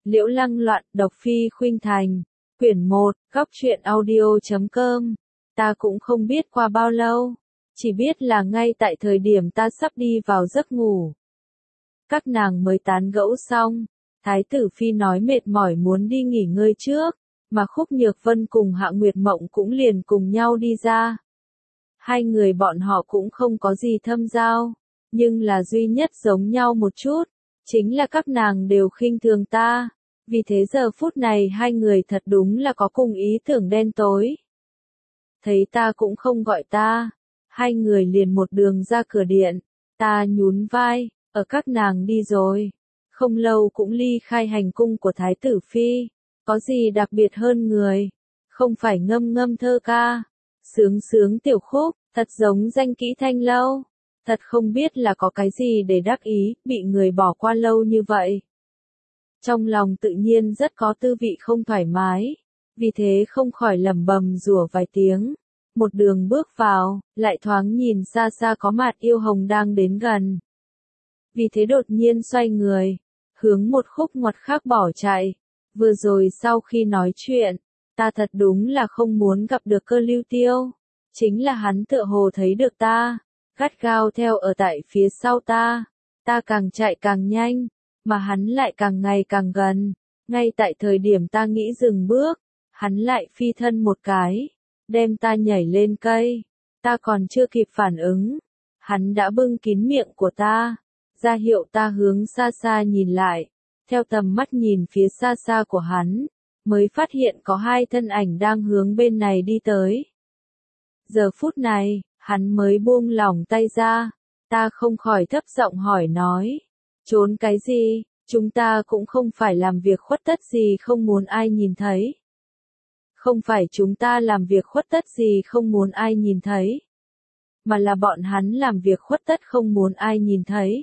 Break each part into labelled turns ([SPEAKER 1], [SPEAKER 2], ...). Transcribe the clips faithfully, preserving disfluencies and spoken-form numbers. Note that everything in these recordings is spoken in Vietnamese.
[SPEAKER 1] Liễu Lăng Loạn, độc phi khuynh thành. Quyển một, góc truyện audio chấm com. Ta cũng không biết qua bao lâu. Chỉ biết là ngay tại thời điểm ta sắp đi vào giấc ngủ. Các nàng mới tán gẫu xong. Thái tử phi nói mệt mỏi muốn đi nghỉ ngơi trước. Mà Khúc Nhược Vân cùng Hạ Nguyệt Mộng cũng liền cùng nhau đi ra. Hai người bọn họ cũng không có gì thâm giao. Nhưng là duy nhất giống nhau một chút. Chính là các nàng đều khinh thường ta. Vì thế giờ phút này hai người thật đúng là có cùng ý tưởng đen tối. Thấy ta cũng không gọi ta. Hai người liền một đường ra cửa điện. Ta nhún vai, ở các nàng đi rồi. Không lâu cũng ly khai hành cung của Thái tử Phi. Có gì đặc biệt hơn người. Không phải ngâm ngâm thơ ca. Sướng sướng tiểu khúc, thật giống danh kỹ thanh lâu. Thật không biết là có cái gì để đắc ý, bị người bỏ qua lâu như vậy. Trong lòng tự nhiên rất có tư vị không thoải mái. Vì thế không khỏi lẩm bẩm rủa vài tiếng. Một đường bước vào, lại thoáng nhìn xa xa có Mạt Yêu Hồng đang đến gần. Vì thế đột nhiên xoay người, hướng một khúc ngoặt khác bỏ chạy. Vừa rồi sau khi nói chuyện, ta thật đúng là không muốn gặp được Cơ Lưu Tiêu. Chính là hắn tựa hồ thấy được ta, gắt gao theo ở tại phía sau ta. Ta càng chạy càng nhanh, mà hắn lại càng ngày càng gần. Ngay tại thời điểm ta nghĩ dừng bước, hắn lại phi thân một cái, đem ta nhảy lên cây. Ta còn chưa kịp phản ứng, hắn đã bưng kín miệng của ta, ra hiệu ta hướng xa xa nhìn lại. Theo tầm mắt nhìn phía xa xa của hắn, mới phát hiện có hai thân ảnh đang hướng bên này đi tới. Giờ phút này, hắn mới buông lỏng tay ra, ta không khỏi thấp giọng hỏi nói, trốn cái gì, chúng ta cũng không phải làm việc khuất tất gì không muốn ai nhìn thấy. Không phải chúng ta làm việc khuất tất gì không muốn ai nhìn thấy, mà là bọn hắn làm việc khuất tất không muốn ai nhìn thấy.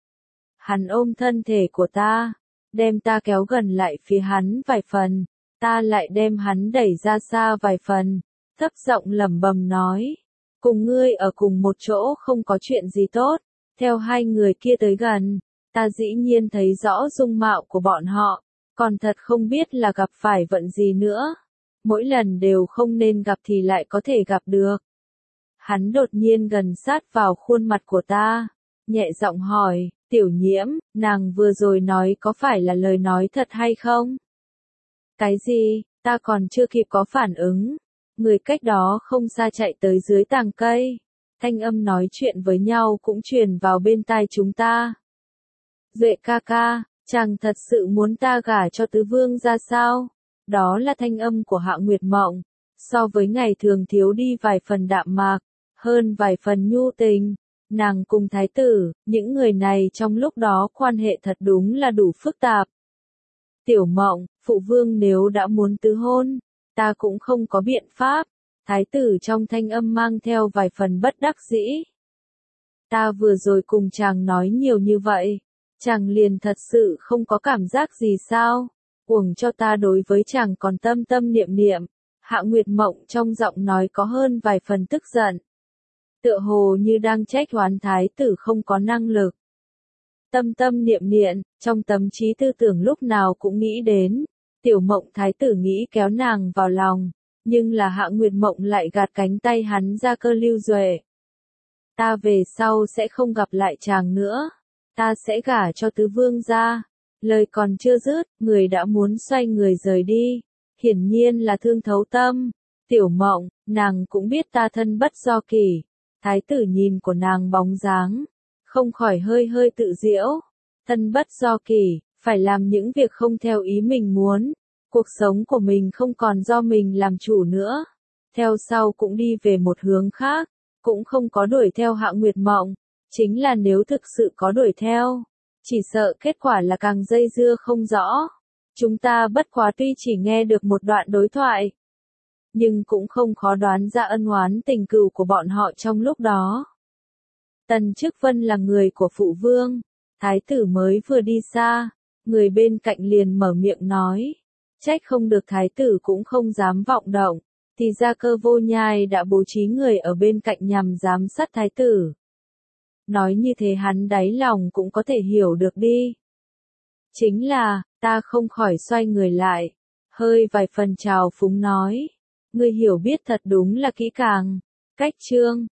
[SPEAKER 1] Hắn ôm thân thể của ta, đem ta kéo gần lại phía hắn vài phần, ta lại đem hắn đẩy ra xa vài phần, thấp giọng lẩm bẩm nói, cùng ngươi ở cùng một chỗ không có chuyện gì tốt. Theo hai người kia tới gần, ta dĩ nhiên thấy rõ dung mạo của bọn họ, còn thật không biết là gặp phải vận gì nữa. Mỗi lần đều không nên gặp thì lại có thể gặp được. Hắn đột nhiên gần sát vào khuôn mặt của ta, nhẹ giọng hỏi, Tiểu Nhiễm, nàng vừa rồi nói có phải là lời nói thật hay không? Cái gì, ta còn chưa kịp có phản ứng. Người cách đó không xa chạy tới dưới tàng cây. Thanh âm nói chuyện với nhau cũng truyền vào bên tai chúng ta. Duệ ca ca, chàng thật sự muốn ta gả cho tứ vương ra sao? Đó là thanh âm của Hạ Nguyệt Mộng. So với ngày thường thiếu đi vài phần đạm mạc, hơn vài phần nhu tình. Nàng cùng thái tử, những người này trong lúc đó quan hệ thật đúng là đủ phức tạp. Tiểu Mộng, phụ vương nếu đã muốn tứ hôn, ta cũng không có biện pháp. Thái tử trong thanh âm mang theo vài phần bất đắc dĩ. Ta vừa rồi cùng chàng nói nhiều như vậy, chàng liền thật sự không có cảm giác gì sao? Uổng cho ta đối với chàng còn tâm tâm niệm niệm. Hạ Nguyệt Mộng trong giọng nói có hơn vài phần tức giận. Tựa hồ như đang trách oán thái tử không có năng lực. Tâm tâm niệm niệm, trong tâm trí tư tưởng lúc nào cũng nghĩ đến. Tiểu Mộng thái tử nghĩ kéo nàng vào lòng, nhưng là Hạ Nguyệt Mộng lại gạt cánh tay hắn ra. Cơ Lưu Duệ, ta về sau sẽ không gặp lại chàng nữa, ta sẽ gả cho tứ vương gia. Lời còn chưa dứt, người đã muốn xoay người rời đi, hiển nhiên là thương thấu tâm. Tiểu Mộng, nàng cũng biết ta thân bất do kỷ. Thái tử nhìn của nàng bóng dáng, không khỏi hơi hơi tự giễu. Thân bất do kỷ, phải làm những việc không theo ý mình muốn. Cuộc sống của mình không còn do mình làm chủ nữa. Theo sau cũng đi về một hướng khác, cũng không có đuổi theo Hạ Nguyệt Mộng. Chính là nếu thực sự có đuổi theo, chỉ sợ kết quả là càng dây dưa không rõ. Chúng ta bất quá tuy chỉ nghe được một đoạn đối thoại, nhưng cũng không khó đoán ra ân oán tình cừu của bọn họ trong lúc đó. Tần Chức Vân là người của phụ vương. Thái tử mới vừa đi xa, người bên cạnh liền mở miệng nói. Trách không được thái tử cũng không dám vọng động, thì ra Cơ Vô Nhai đã bố trí người ở bên cạnh nhằm giám sát thái tử. Nói như thế hắn đáy lòng cũng có thể hiểu được đi. Chính là, Ta không khỏi xoay người lại, hơi vài phần trào phúng nói. Ngươi hiểu biết thật đúng là kỹ càng. Cách chương